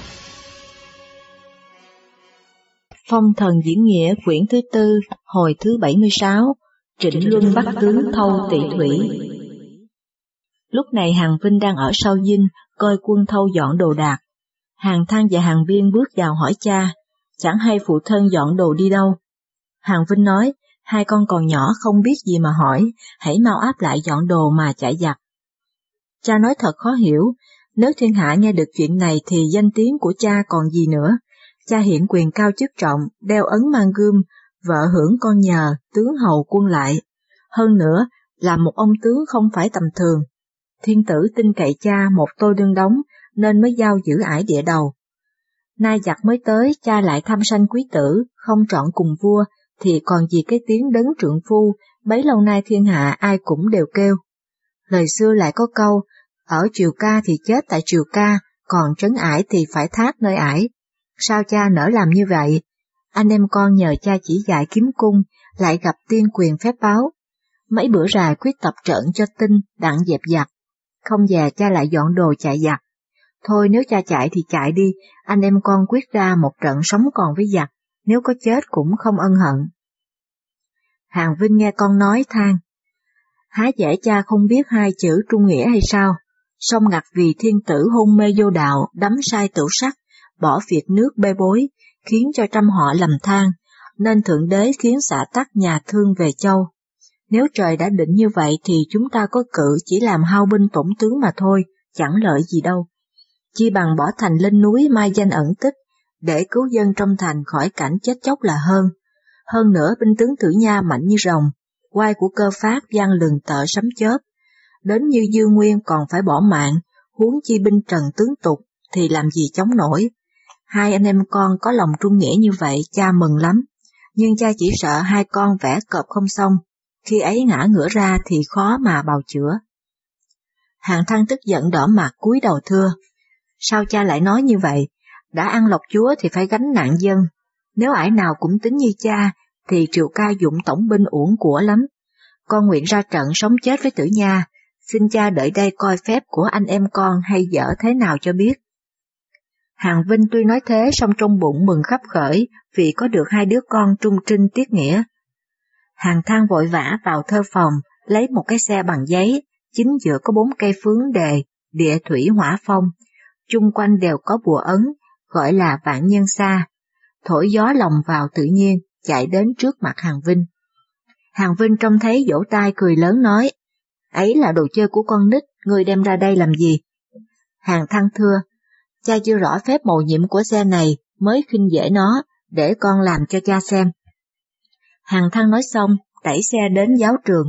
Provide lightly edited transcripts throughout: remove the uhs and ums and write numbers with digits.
Phong thần diễn nghĩa quyển thứ 4, hồi thứ 76, Trịnh Luân bắt tướng Thâu Tỵ Thủy. Lúc này Hàn Vinh đang ở sau dinh, coi quân Thâu dọn đồ đạc. Hàn Thăng và Hàn Biên bước vào hỏi cha, chẳng hay phụ thân dọn đồ đi đâu. Hàn Vinh nói, hai con còn nhỏ không biết gì mà hỏi, hãy mau áp lại dọn đồ mà chạy giặc. Cha nói thật khó hiểu, nếu thiên hạ nghe được chuyện này thì danh tiếng của cha còn gì nữa. Cha hiện quyền cao chức trọng, đeo ấn mang gươm, vợ hưởng con nhờ, tướng hầu quân lại. Hơn nữa, là một ông tướng không phải tầm thường. Thiên tử tin cậy cha một tôi đương đóng, nên mới giao giữ ải địa đầu. Nay giặc mới tới, cha lại thăm sanh quý tử, không trọn cùng vua, thì còn gì cái tiếng đấng trượng phu, bấy lâu nay thiên hạ ai cũng đều kêu. Lời xưa lại có câu, ở triều ca thì chết tại triều ca, còn trấn ải thì phải thác nơi ải. Sao cha nỡ làm như vậy? Anh em con nhờ cha chỉ dạy kiếm cung, lại gặp tiên quyền phép báo. Mấy bữa rày quyết tập trận cho tinh, đặng dẹp giặc. Không về cha lại dọn đồ chạy giặc. Thôi nếu cha chạy thì chạy đi, anh em con quyết ra một trận sống còn với giặc, nếu có chết cũng không ân hận. Hàn Vinh nghe con nói than, há dễ cha không biết hai chữ trung nghĩa hay sao? Song ngặt vì thiên tử hôn mê vô đạo, đắm sai tửu sắc, bỏ việc nước bê bối, khiến cho trăm họ lầm than, nên Thượng Đế khiến xả tắc nhà Thương về châu. Nếu trời đã định như vậy thì chúng ta có cự chỉ làm hao binh tổn tướng mà thôi, chẳng lợi gì đâu. Chi bằng bỏ thành lên núi mai danh ẩn tích, để cứu dân trong thành khỏi cảnh chết chóc là hơn. Hơn nữa binh tướng Tử Nha mạnh như rồng, oai của Cơ Phát vang lừng tợ sấm chớp. Đến như Dương Nguyên còn phải bỏ mạng, huống chi binh trần tướng tục thì làm gì chống nổi. Hai anh em con có lòng trung nghĩa như vậy cha mừng lắm, nhưng cha chỉ sợ hai con vẽ cọp không xong, khi ấy ngã ngửa ra thì khó mà bào chữa. Hàn Thăng tức giận đỏ mặt cúi đầu thưa, sao cha lại nói như vậy? Đã ăn lộc chúa thì phải gánh nạn dân, nếu ải nào cũng tính như cha thì triều ca dụng tổng binh uổng của lắm. Con nguyện ra trận sống chết với Tử Nha, xin cha đợi đây coi phép của anh em con hay dở thế nào cho biết. Hàn Vinh tuy nói thế song trong bụng mừng khắp khởi vì có được hai đứa con trung trinh tiết nghĩa. Hàn Thăng vội vã vào thơ phòng, lấy một cái xe bằng giấy, chính giữa có 4 cây phướng đề, địa thủy hỏa phong, chung quanh đều có bùa ấn, gọi là vạn nhân xa, thổi gió lòng vào tự nhiên, chạy đến trước mặt Hàn Vinh. Hàn Vinh trông thấy vỗ tay cười lớn nói, ấy là đồ chơi của con nít, ngươi đem ra đây làm gì? Hàn Thăng thưa, cha chưa rõ phép mầu nhiệm của xe này, mới khinh dễ nó, để con làm cho cha xem. Hàn Thăng nói xong, đẩy xe đến giáo trường.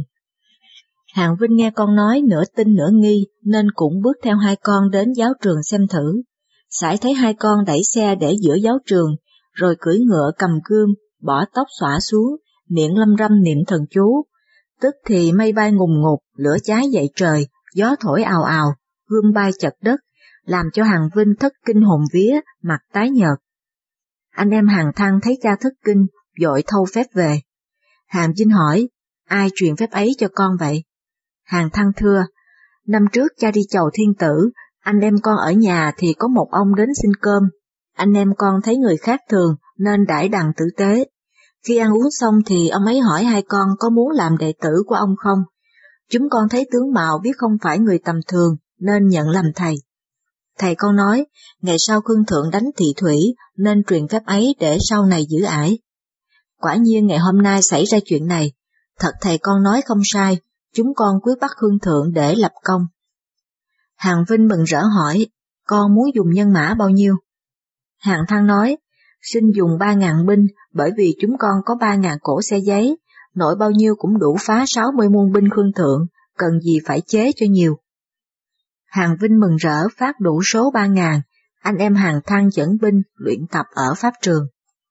Hàn Vinh nghe con nói nửa tin nửa nghi, nên cũng bước theo hai con đến giáo trường xem thử. Sải thấy hai con đẩy xe để giữa giáo trường, rồi cưỡi ngựa cầm gươm, bỏ tóc xõa xuống, miệng lâm râm niệm thần chú. Tức thì mây bay ngùng ngục, lửa cháy dậy trời, gió thổi ào ào, gươm bay chật đất, làm cho Hàn Vinh thất kinh hồn vía, mặt tái nhợt. Anh em Hàn Thăng thấy cha thất kinh, vội thâu phép về. Hàn Vinh hỏi, ai truyền phép ấy cho con vậy? Hàn Thăng thưa, năm trước cha đi chầu thiên tử, anh em con ở nhà thì có một ông đến xin cơm. Anh em con thấy người khác thường nên đãi đằng tử tế. Khi ăn uống xong thì ông ấy hỏi hai con có muốn làm đệ tử của ông không. Chúng con thấy tướng mạo biết không phải người tầm thường nên nhận làm thầy. Thầy con nói, ngày sau Khương Thượng đánh Thị Thủy nên truyền phép ấy để sau này giữ ải. Quả nhiên ngày hôm nay xảy ra chuyện này, thật thầy con nói không sai, chúng con quyết bắt Khương Thượng để lập công. Hàn Vinh mừng rỡ hỏi, con muốn dùng nhân mã bao nhiêu? Hàn Thăng nói, xin dùng 3.000 binh, bởi vì chúng con có 3.000 cỗ xe giấy, nội bao nhiêu cũng đủ phá 60 muôn binh Khương Thượng, cần gì phải chế cho nhiều. Hàn Vinh mừng rỡ phát đủ số 3.000, anh em Hàn Thăng dẫn binh luyện tập ở pháp trường.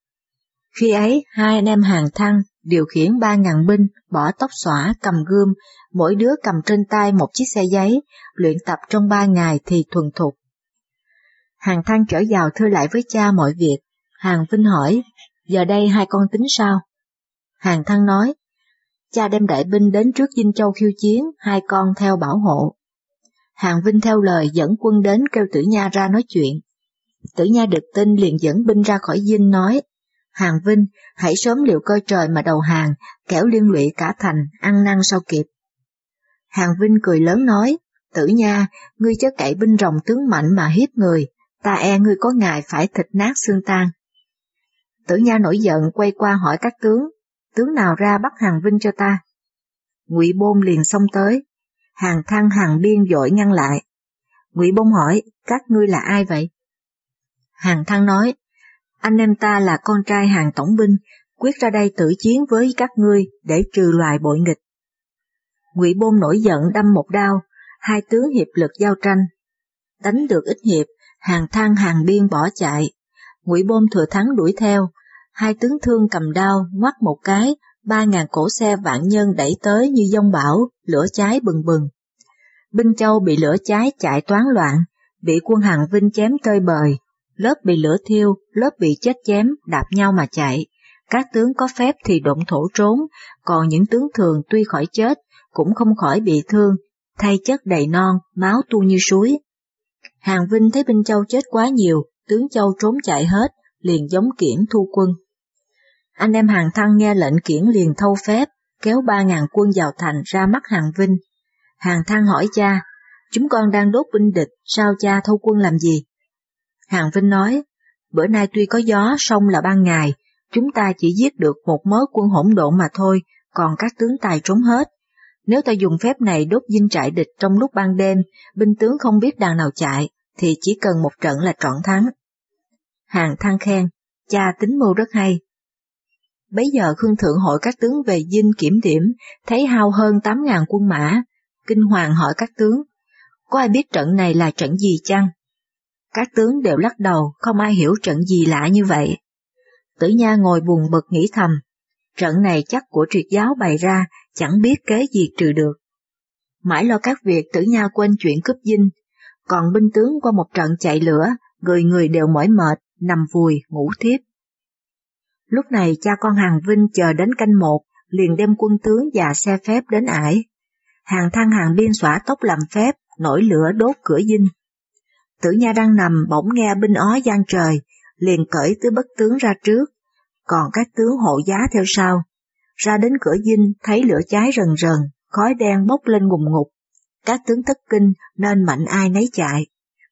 Khi ấy, hai anh em Hàn Thăng điều khiển 3.000 binh, bỏ tóc xõa, cầm gươm, mỗi đứa cầm trên tay một chiếc xe giấy, luyện tập trong 3 ngày thì thuần thục. Hàn Thăng trở vào thưa lại với cha mọi việc. Hàn Vinh hỏi, giờ đây hai con tính sao? Hàn Thăng nói, cha đem đại binh đến trước Dinh Châu khiêu chiến, hai con theo bảo hộ. Hàn Vinh theo lời dẫn quân đến kêu Tử Nha ra nói chuyện. Tử Nha được tin liền dẫn binh ra khỏi dinh nói, Hàng Vinh, hãy sớm liệu coi trời mà đầu hàng, kẻo liên lụy cả thành, ăn năn sao kịp. Hàng Vinh cười lớn nói, Tử Nha, ngươi chớ cậy binh rồng tướng mạnh mà hiếp người, ta e ngươi có ngày phải thịt nát xương tan. Tử Nha nổi giận quay qua hỏi các tướng nào ra bắt Hàng Vinh cho ta. Ngụy Bôn liền xông tới, Hàng Thăng Hàng Biên vội ngăn lại. Ngụy Bôn hỏi, các ngươi là ai vậy? Hàng Thăng nói, anh em ta là con trai Hàng tổng binh, quyết ra đây tử chiến với các ngươi để trừ loài bội nghịch. Ngụy Bôn nổi giận đâm một đao, hai tướng hiệp lực giao tranh. Đánh được ít hiệp, Hàng Thăng Hàng Biên bỏ chạy. Ngụy Bôn thừa thắng đuổi theo, hai tướng thương cầm đao ngoắt một cái, 3.000 cỗ xe vạn nhân đẩy tới như giông bão, lửa cháy bừng bừng. Binh Châu bị lửa cháy chạy toán loạn, bị quân Hàng Vinh chém tơi bời, lớp bị lửa thiêu, lớp bị chết chém, đạp nhau mà chạy. Các tướng có phép thì độn thổ trốn, còn những tướng thường tuy khỏi chết, cũng không khỏi bị thương, thay chất đầy non, máu tuôn như suối. Hàng Vinh thấy binh Châu chết quá nhiều, tướng Châu trốn chạy hết, liền giống Kiển thu quân. Anh em Hàng Thăng nghe lệnh Kiển liền thâu phép, kéo 3.000 quân vào thành ra mắt Hàng Vinh. Hàng Thăng hỏi cha, chúng con đang đốt binh địch, sao cha thâu quân làm gì? Hàng Vinh nói, bữa nay tuy có gió, sông là ban ngày, chúng ta chỉ giết được một mớ quân hỗn độn mà thôi, còn các tướng tài trốn hết. Nếu ta dùng phép này đốt dinh trại địch trong lúc ban đêm, binh tướng không biết đằng nào chạy, thì chỉ cần một trận là trọn thắng. Hàng Thăng khen, cha tính mưu rất hay. Bấy giờ Khương Thượng hội các tướng về dinh kiểm điểm, thấy hao hơn 8.000 quân mã, kinh hoàng hỏi các tướng, có ai biết trận này là trận gì chăng? Các tướng đều lắc đầu, không ai hiểu trận gì lạ như vậy. Tử Nha ngồi buồn bực nghĩ thầm, trận này chắc của triệt giáo bày ra, chẳng biết kế gì trừ được. Mãi lo các việc, Tử Nha quên chuyện cướp dinh, còn binh tướng qua một trận chạy lửa, người người đều mỏi mệt, nằm vùi, ngủ thiếp. Lúc này cha con Hàng Vinh chờ đến canh một, liền đem quân tướng và xe phép đến ải. Hàng Thăng Hàng Biên xõa tóc làm phép, nổi lửa đốt cửa dinh. Tử Nha đang nằm bỗng nghe binh ó vang trời, liền cởi tứ bất tướng ra trước, còn các tướng hộ giá theo sau. Ra đến cửa dinh thấy lửa cháy rần rần, khói đen bốc lên ngùn ngụt. Các tướng thất kinh nên mạnh ai nấy chạy.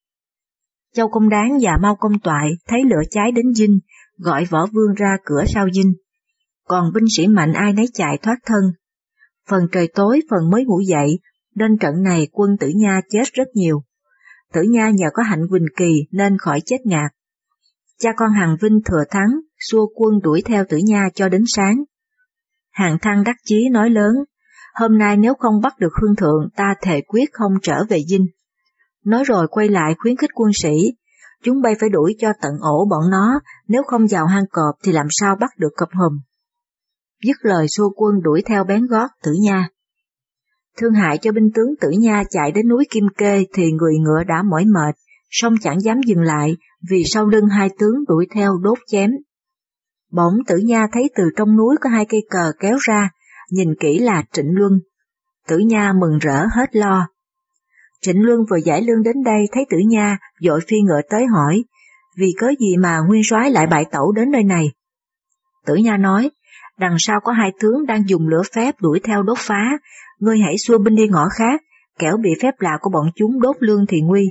Châu Công Đáng và Mao Công Toại thấy lửa cháy đến dinh, gọi Võ Vương ra cửa sau dinh. Còn binh sĩ mạnh ai nấy chạy thoát thân. Phần trời tối phần mới ngủ dậy, nên trận này quân Tử Nha chết rất nhiều. Tử Nha nhờ có hạnh Quỳnh Kỳ nên khỏi chết ngạt. Cha con Hàng Vinh thừa thắng, xua quân đuổi theo Tử Nha cho đến sáng. Hàng Thăng đắc chí nói lớn, hôm nay nếu không bắt được Khương Thượng ta thề quyết không trở về dinh. Nói rồi quay lại khuyến khích quân sĩ, chúng bay phải đuổi cho tận ổ bọn nó, nếu không vào hang cọp thì làm sao bắt được cọp hùm. Dứt lời xua quân đuổi theo bén gót Tử Nha. Thương hại cho binh tướng Tử Nha chạy đến núi Kim Kê thì người ngựa đã mỏi mệt, song chẳng dám dừng lại vì sau lưng hai tướng đuổi theo đốt chém. Bỗng Tử Nha thấy từ trong núi có hai cây cờ kéo ra, nhìn kỹ là Trịnh Luân. Tử Nha mừng rỡ hết lo. Trịnh Luân vừa giải lương đến đây thấy Tử Nha, vội phi ngựa tới hỏi, vì cớ gì mà nguyên soái lại bại tẩu đến nơi này? Tử Nha nói, đằng sau có hai tướng đang dùng lửa phép đuổi theo đốt phá, ngươi hãy xua binh đi ngõ khác, kẻo bị phép lạ của bọn chúng đốt lương thì nguy.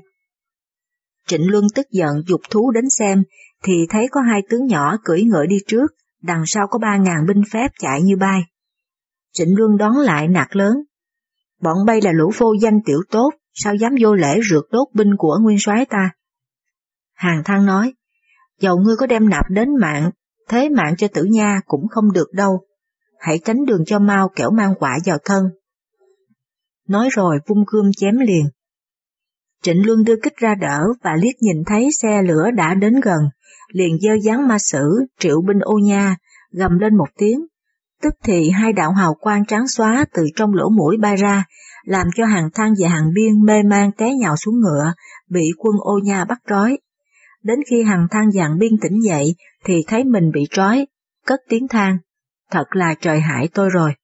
Trịnh Luân tức giận giục thú đến xem, thì thấy có hai tướng nhỏ cưỡi ngựa đi trước, đằng sau có 3.000 binh phép chạy như bay. Trịnh Luân đón lại nạt lớn, bọn bay là lũ vô danh tiểu tốt, sao dám vô lễ rượt đốt binh của nguyên soái ta? Hàng Thăng nói, dầu ngươi có đem nạp đến mạng, thế mạng cho Tử Nha cũng không được đâu, hãy tránh đường cho mau kẻo mang họa vào thân. Nói rồi vung gươm chém liền. Trịnh Luân đưa kích ra đỡ và liếc nhìn thấy xe lửa đã đến gần, liền giơ giáng ma sử, triệu binh ô nha, gầm lên một tiếng. Tức thì hai đạo hào quang trắng xóa từ trong lỗ mũi bay ra, làm cho Hàng Thăng và Hàng Biên mê man té nhào xuống ngựa, bị quân ô nha bắt trói. Đến khi Hàng Thăng và Hàng Biên tỉnh dậy thì thấy mình bị trói, cất tiếng than, thật là trời hại tôi rồi.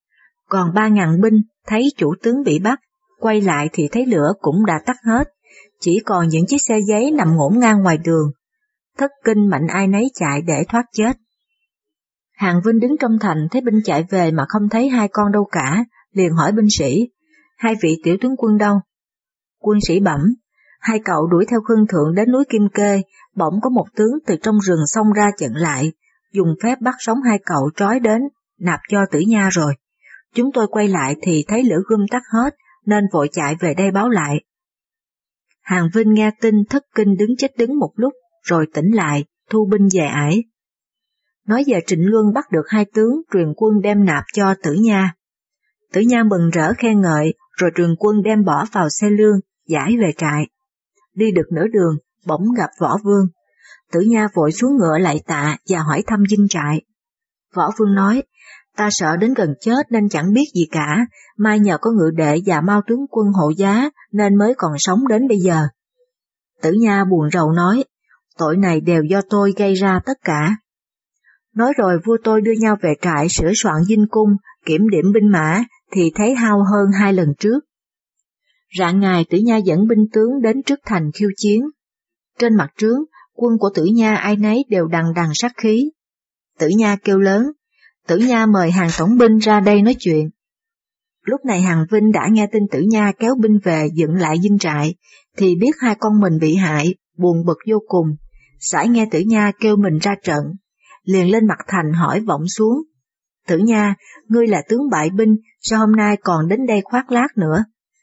Còn 3.000 binh thấy chủ tướng bị bắt, quay lại thì thấy lửa cũng đã tắt hết, chỉ còn những chiếc xe giấy nằm ngổn ngang ngoài đường. Thất kinh mạnh ai nấy chạy để thoát chết. Hàng Vinh đứng trong thành thấy binh chạy về mà không thấy hai con đâu cả, liền hỏi binh sĩ, hai vị tiểu tướng quân đâu? Quân sĩ bẩm, hai cậu đuổi theo Khương Thượng đến núi Kim Kê, bỗng có một tướng từ trong rừng xông ra chặn lại, dùng phép bắt sống hai cậu trói đến, nạp cho Tử Nha rồi. Chúng tôi quay lại thì thấy lửa gươm tắt hết, nên vội chạy về đây báo lại. Hàng Vinh nghe tin thất kinh đứng chết đứng một lúc, rồi tỉnh lại, thu binh về ải. Nói về Trịnh Luân bắt được hai tướng, truyền quân đem nạp cho Tử Nha. Tử Nha mừng rỡ khen ngợi, rồi truyền quân đem bỏ vào xe lương, giải về trại. Đi được nửa đường, bỗng gặp Võ Vương. Tử Nha vội xuống ngựa lạy tạ và hỏi thăm dinh trại. Võ Vương nói, ta sợ đến gần chết nên chẳng biết gì cả, mai nhờ có Ngự Đệ và Mao tướng quân hộ giá nên mới còn sống đến bây giờ. Tử Nha buồn rầu nói, tội này đều do tôi gây ra tất cả. Nói rồi vua tôi đưa nhau về trại sửa soạn dinh cung, kiểm điểm binh mã, thì thấy hao hơn 2 lần trước. Rạng ngày Tử Nha dẫn binh tướng đến trước thành khiêu chiến. Trên mặt trướng, quân của Tử Nha ai nấy đều đằng đằng sát khí. Tử Nha kêu lớn, Tử Nha mời Hàng tổng binh ra đây nói chuyện. Lúc này Hàng Vinh đã nghe tin Tử Nha kéo binh về dựng lại dinh trại, thì biết hai con mình bị hại, buồn bực vô cùng, sải nghe Tử Nha kêu mình ra trận, liền lên mặt thành hỏi vọng xuống. Tử Nha, ngươi là tướng bại binh, sao hôm nay còn đến đây khoác lác nữa?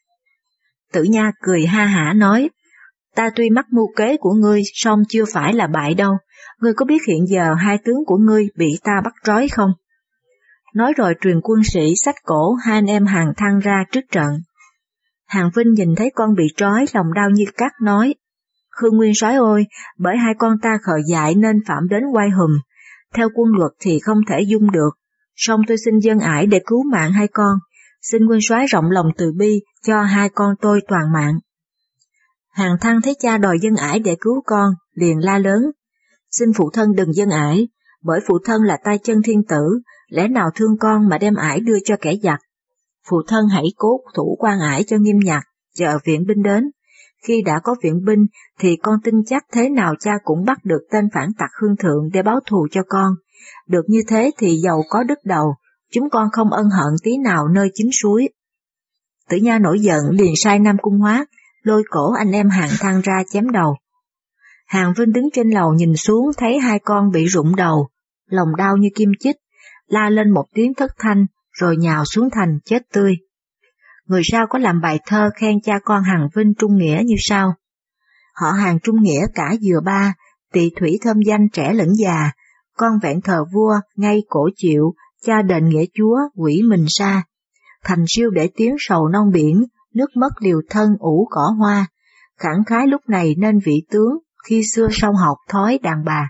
Tử Nha cười ha hả nói, ta tuy mắc mưu kế của ngươi, song chưa phải là bại đâu, ngươi có biết hiện giờ hai tướng của ngươi bị ta bắt trói không? Nói rồi truyền quân sĩ xách cổ hai anh em Hàng Thăng ra trước trận. Hàng Vinh nhìn thấy con bị trói, lòng đau như cắt nói, Khương Nguyên soái ơi, bởi hai con ta khờ dại nên phạm đến oai hùm, theo quân luật thì không thể dung được, song tôi xin dâng ải để cứu mạng hai con, xin Nguyên soái rộng lòng từ bi cho hai con tôi toàn mạng. Hàng Thăng thấy cha đòi dâng ải để cứu con, liền la lớn, xin phụ thân đừng dâng ải, bởi phụ thân là tay chân thiên tử, lẽ nào thương con mà đem ải đưa cho kẻ giặc. Phụ thân hãy cố thủ quan ải cho nghiêm nhặt, chờ viện binh đến. Khi đã có viện binh thì con tin chắc thế nào cha cũng bắt được tên phản tặc Khương Thượng để báo thù cho con. Được như thế thì dầu có đứt đầu, chúng con không ân hận tí nào nơi chính suối. Tử Nha nổi giận liền sai Nam Cung Hoát, lôi cổ anh em Hàng Thăng ra chém đầu. Hàng Vinh đứng trên lầu nhìn xuống thấy hai con bị rụng đầu, lòng đau như kim chích, la lên một tiếng thất thanh rồi nhào xuống thành chết tươi. Người sau có làm bài thơ khen cha con Hàng Vinh trung nghĩa như sau. Họ Hàng trung nghĩa cả dừa ba, tỳ thủy thơm danh trẻ lẫn già, con vẹn thờ vua, ngay cổ chịu, cha đền nghĩa chúa, quỷ mình xa. Thành siêu để tiếng sầu non biển, nước mất liều thân ủ cỏ hoa, khẳng khái lúc này nên vị tướng, khi xưa sau học thói đàn bà.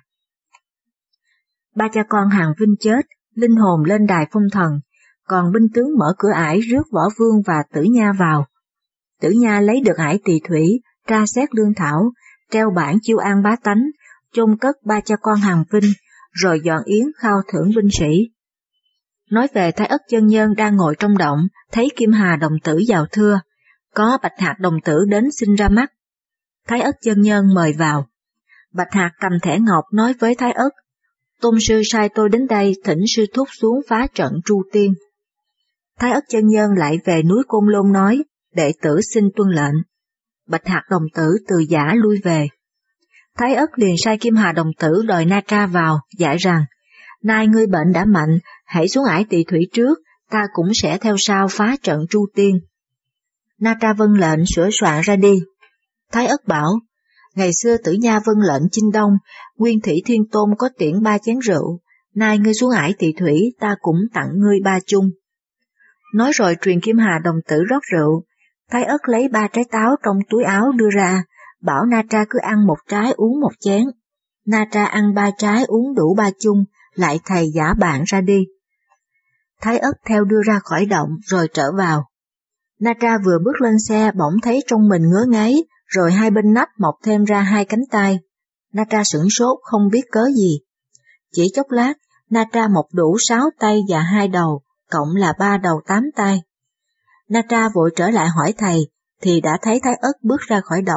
Ba cha con Hàng Vinh chết, linh hồn lên đài phong thần, còn binh tướng mở cửa ải rước Võ Vương và Tử Nha vào. Tử Nha lấy được ải tỳ thủy, tra xét lương thảo, treo bảng chiêu an bá tánh, chôn cất ba cha con Hàng Vinh, rồi dọn yến khao thưởng binh sĩ. Nói về Thái Ất chân nhân đang ngồi trong động, thấy Kim Hà đồng tử vào thưa, có Bạch Hạc đồng tử đến xin ra mắt. Thái Ất chân nhân mời vào. Bạch Hạc cầm thẻ ngọc nói với Thái Ất, tôn sư sai tôi đến đây thỉnh sư thúc xuống phá trận Tru Tiên. Thái Ất chân nhân lại về núi Côn Lôn nói, đệ tử xin tuân lệnh. Bạch Hạc đồng tử từ giả lui về. Thái Ất liền sai Kim Hà đồng tử đòi Na Tra vào, dạy rằng, nay ngươi bệnh đã mạnh, hãy xuống ải tỳ thủy trước, ta cũng sẽ theo sau phá trận Tru Tiên. Na Tra vâng lệnh sửa soạn ra đi. Thái Ất bảo, ngày xưa Tử Nha vâng lệnh chinh đông, Nguyên Thủy Thiên Tôn có tiễn 3 chén rượu, nay ngươi xuống ải tỳ thủy, ta cũng tặng ngươi 3 chung. Nói rồi truyền Kim Hà đồng tử rót rượu, Thái Ất lấy 3 trái táo trong túi áo đưa ra, bảo Na Tra cứ ăn 1 trái uống 1 chén. Na Tra ăn 3 trái uống đủ 3 chung, lại thầy giả bạn ra đi. Thái Ất theo đưa ra khỏi động rồi trở vào. Na Tra vừa bước lên xe bỗng thấy trong mình ngứa ngáy, rồi hai bên nách mọc thêm ra 2 cánh tay. Na Tra sửng sốt không biết cớ gì. Chỉ chốc lát, Na Tra mọc đủ 6 tay và 2 đầu, cộng là 3 đầu 8 tay. Na Tra vội trở lại hỏi thầy, thì đã thấy Thái Ất bước ra khỏi động,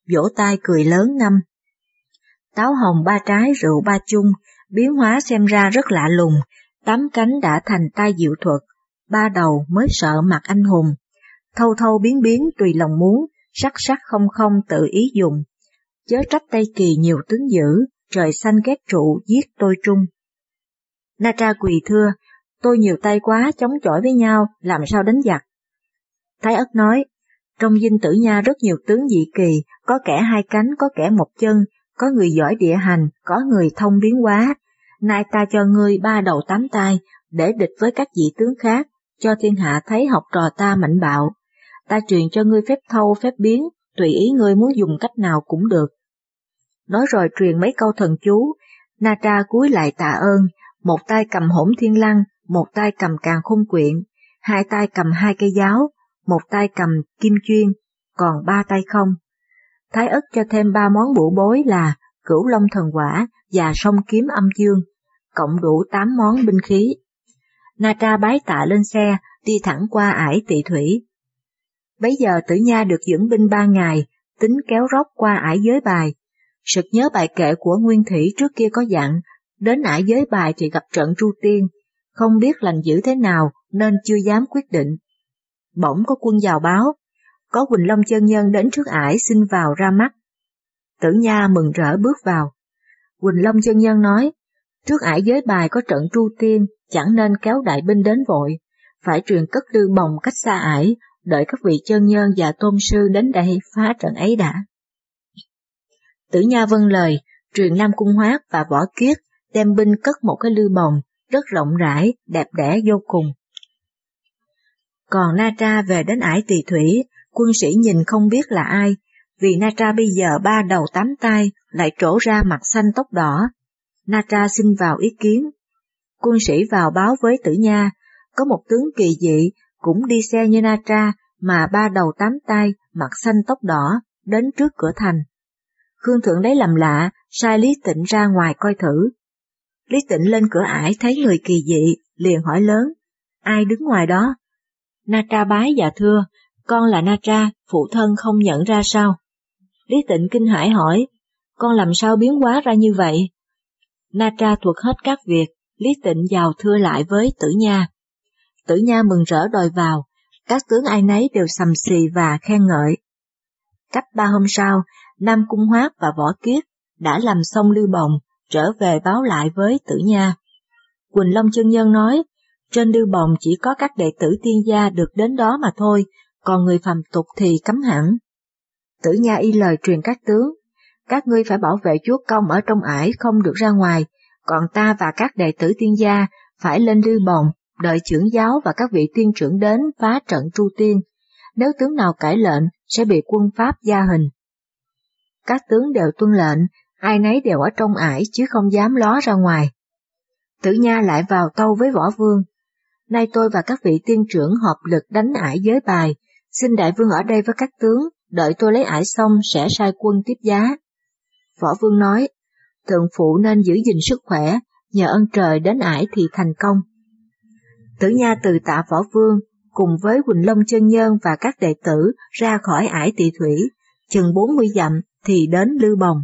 vỗ tay cười lớn ngâm. Táo hồng 3 trái rượu 3 chung, biến hóa xem ra rất lạ lùng, 8 cánh đã thành tai diệu thuật, 3 đầu mới sợ mặt anh hùng. Thâu thâu biến biến tùy lòng muốn, sắc sắc không không tự ý dùng. Chớ trách Tây Kỳ nhiều tướng dữ, trời xanh ghét trụ giết tôi trung. Na Tra quỳ thưa, tôi nhiều tay quá chống chọi với nhau, làm sao đánh giặc? Thái Ất nói, trong dinh Tử Nha rất nhiều tướng dị kỳ, có kẻ 2 cánh, có kẻ 1 chân, có người giỏi địa hành, có người thông biến hóa. Nay ta cho ngươi 3 đầu 8 tay, để địch với các vị tướng khác, cho thiên hạ thấy học trò ta mạnh bạo. Ta truyền cho ngươi phép thâu phép biến, tùy ý ngươi muốn dùng cách nào cũng được. Nói rồi truyền mấy câu thần chú, Na Tra cúi lại tạ ơn, một tay cầm Hỗn Thiên Lăng, một tay cầm Càn Khôn Quyện, 2 tay cầm 2 cây giáo, một tay cầm kim chuyên, còn 3 tay không. Thái Ất cho thêm 3 món bổ bối là Cửu Long Thần Quả và Song Kiếm Âm Dương, cộng đủ 8 món binh khí. Na Tra bái tạ lên xe, đi thẳng qua ải Tỵ Thủy. Bấy giờ Tử Nha được dưỡng binh 3 ngày, tính kéo róc qua ải Giới Bài. Sực nhớ bài kệ của Nguyên Thủy trước kia có dặn, đến ải Giới Bài thì gặp trận Tru Tiên, không biết lành dữ thế nào nên chưa dám quyết định. Bỗng có quân vào báo, có Quỳnh Long chân nhân đến trước ải xin vào ra mắt. Tử Nha mừng rỡ bước vào. Quỳnh Long chân nhân nói, trước ải Giới Bài có trận Tru Tiên, chẳng nên kéo đại binh đến vội, phải truyền cất lư bồng cách xa ải, đợi các vị chân nhân và tôn sư đến đây phá trận ấy đã. Tử Nha vâng lời, truyền Nam Cung Hoát và Võ Kiết đem binh cất một cái lư bồng, rất rộng rãi, đẹp đẽ vô cùng. Còn Na Tra về đến ải Tỳ Thủy, quân sĩ nhìn không biết là ai, vì Na Tra bây giờ 3 đầu 8 tay, lại trổ ra mặt xanh tóc đỏ. Na Tra xin vào ý kiến. Quân sĩ vào báo với Tử Nha, có một tướng kỳ dị, cũng đi xe như Na Tra, mà 3 đầu 8 tay, mặt xanh tóc đỏ, đến trước cửa thành. Khương Thượng lấy làm lạ, sai Lý Tịnh ra ngoài coi thử. Lý Tịnh lên cửa ải thấy người kỳ dị, liền hỏi lớn, ai đứng ngoài đó? Na Tra bái và thưa, con là Na Tra, phụ thân không nhận ra sao? Lý Tịnh kinh hãi hỏi, con làm sao biến hóa ra như vậy? Na Tra thuật hết các việc, Lý Tịnh vào thưa lại với Tử Nha. Tử Nha mừng rỡ đòi vào, các tướng ai nấy đều sầm xì và khen ngợi. Cách 3 hôm sau, Nam Cung Hoát và Võ Kiết đã làm xong lư bồng, trở về báo lại với Tử Nha. Quỳnh Long chân nhân nói, trên lư bồng chỉ có các đệ tử tiên gia được đến đó mà thôi, còn người phàm tục thì cấm hẳn. Tử Nha y lời truyền các tướng, các ngươi phải bảo vệ chúa công ở trong ải không được ra ngoài, còn ta và các đệ tử tiên gia phải lên lư bồng, đợi chưởng giáo và các vị tiên trưởng đến phá trận Tru Tiên. Nếu tướng nào cãi lệnh sẽ bị quân Pháp gia hình. Các tướng đều tuân lệnh, ai nấy đều ở trong ải chứ không dám ló ra ngoài. Tử Nha lại vào tâu với Võ Vương. Nay tôi và các vị tiên trưởng hợp lực đánh ải Giới Bài, xin đại vương ở đây với các tướng, đợi tôi lấy ải xong sẽ sai quân tiếp giá. Võ Vương nói, thượng phụ nên giữ gìn sức khỏe, nhờ ơn trời đến ải thì thành công. Tử Nha từ tạ Võ Vương, cùng với Quỳnh Long chân nhân và các đệ tử ra khỏi ải Tỳ Thủy, chừng 40 dặm thì đến lư bồng.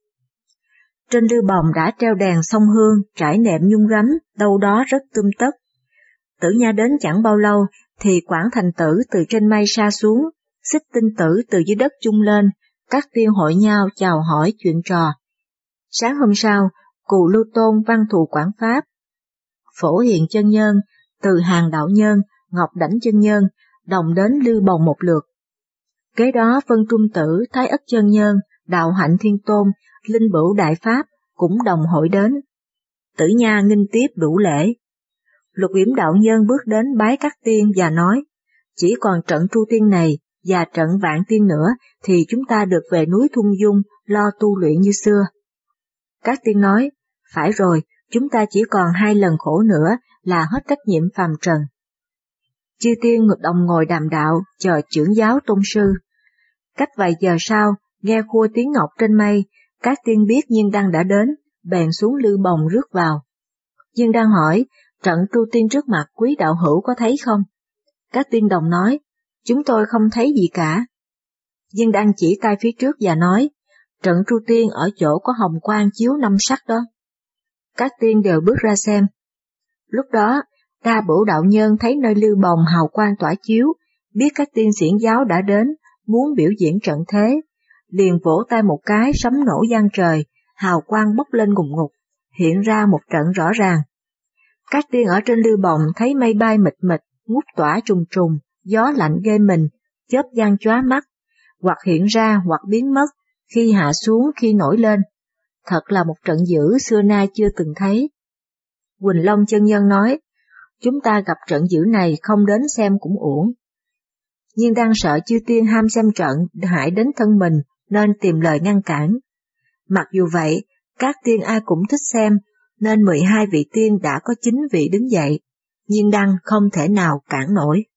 Trên lư bồng đã treo đèn sông hương, trải nệm nhung rắm, đâu đó rất tươm tất. Tử Nha đến chẳng bao lâu thì Quảng Thành Tử từ trên mây sa xuống, Xích Tinh Tử từ dưới đất chung lên, các tiên hội nhau chào hỏi chuyện trò. Sáng hôm sau, Cù Lưu Tôn văn thù Quảng Pháp, Phổ Hiền chân nhân, Từ Hàng đạo nhân, Ngọc Đảnh chân nhân, đồng đến lư bồng một lượt. Kế đó Vân Trung Tử, Thái Ất chân nhân, Đạo Hạnh Thiên Tôn, Linh Bửu Đại Pháp cũng đồng hội đến. Tử Nha nghinh tiếp đủ lễ. Lục Yểm đạo nhân bước đến bái các tiên và nói, chỉ còn trận Tru Tiên này và trận Vạn Tiên nữa thì chúng ta được về núi Thung Dung lo tu luyện như xưa. Các tiên nói, phải rồi, chúng ta chỉ còn 2 lần khổ nữa là hết trách nhiệm phàm trần. Chư tiên đồng ngồi đàm đạo, chờ chưởng giáo tôn sư. Cách vài giờ sau, nghe khua tiếng ngọc trên mây, các tiên biết Nhiên Đăng đã đến, bèn xuống lư bồng rước vào. Nhiên Đăng hỏi, trận Tru Tiên trước mặt quý đạo hữu có thấy không? Các tiên đồng nói, chúng tôi không thấy gì cả. Diên Đăng chỉ tay phía trước và nói, trận Tru Tiên ở chỗ có hồng quang chiếu 5 sắc đó. Các tiên đều bước ra xem. Lúc đó, Đa Bửu đạo nhân thấy nơi Lưu Bồng hào quang tỏa chiếu, biết các tiên xiển giáo đã đến, muốn biểu diễn trận thế, liền vỗ tay một cái, sấm nổ vang trời, hào quang bốc lên ngùng ngục, hiện ra một trận rõ ràng. Các tiên ở trên Lưu Bồng thấy mây bay mịt mịt, ngút tỏa trùng trùng, gió lạnh ghê mình, chớp giăng chóa mắt, hoặc hiện ra hoặc biến mất, khi hạ xuống khi nổi lên. Thật là một trận dữ xưa nay chưa từng thấy. Quỳnh Long chân nhân nói, chúng ta gặp trận dữ này không đến xem cũng uổng. Nhiên Đăng sợ chư tiên ham xem trận hại đến thân mình nên tìm lời ngăn cản. Mặc dù vậy, các tiên ai cũng thích xem, nên 12 vị tiên đã có 9 vị đứng dậy. Nhiên Đăng không thể nào cản nổi.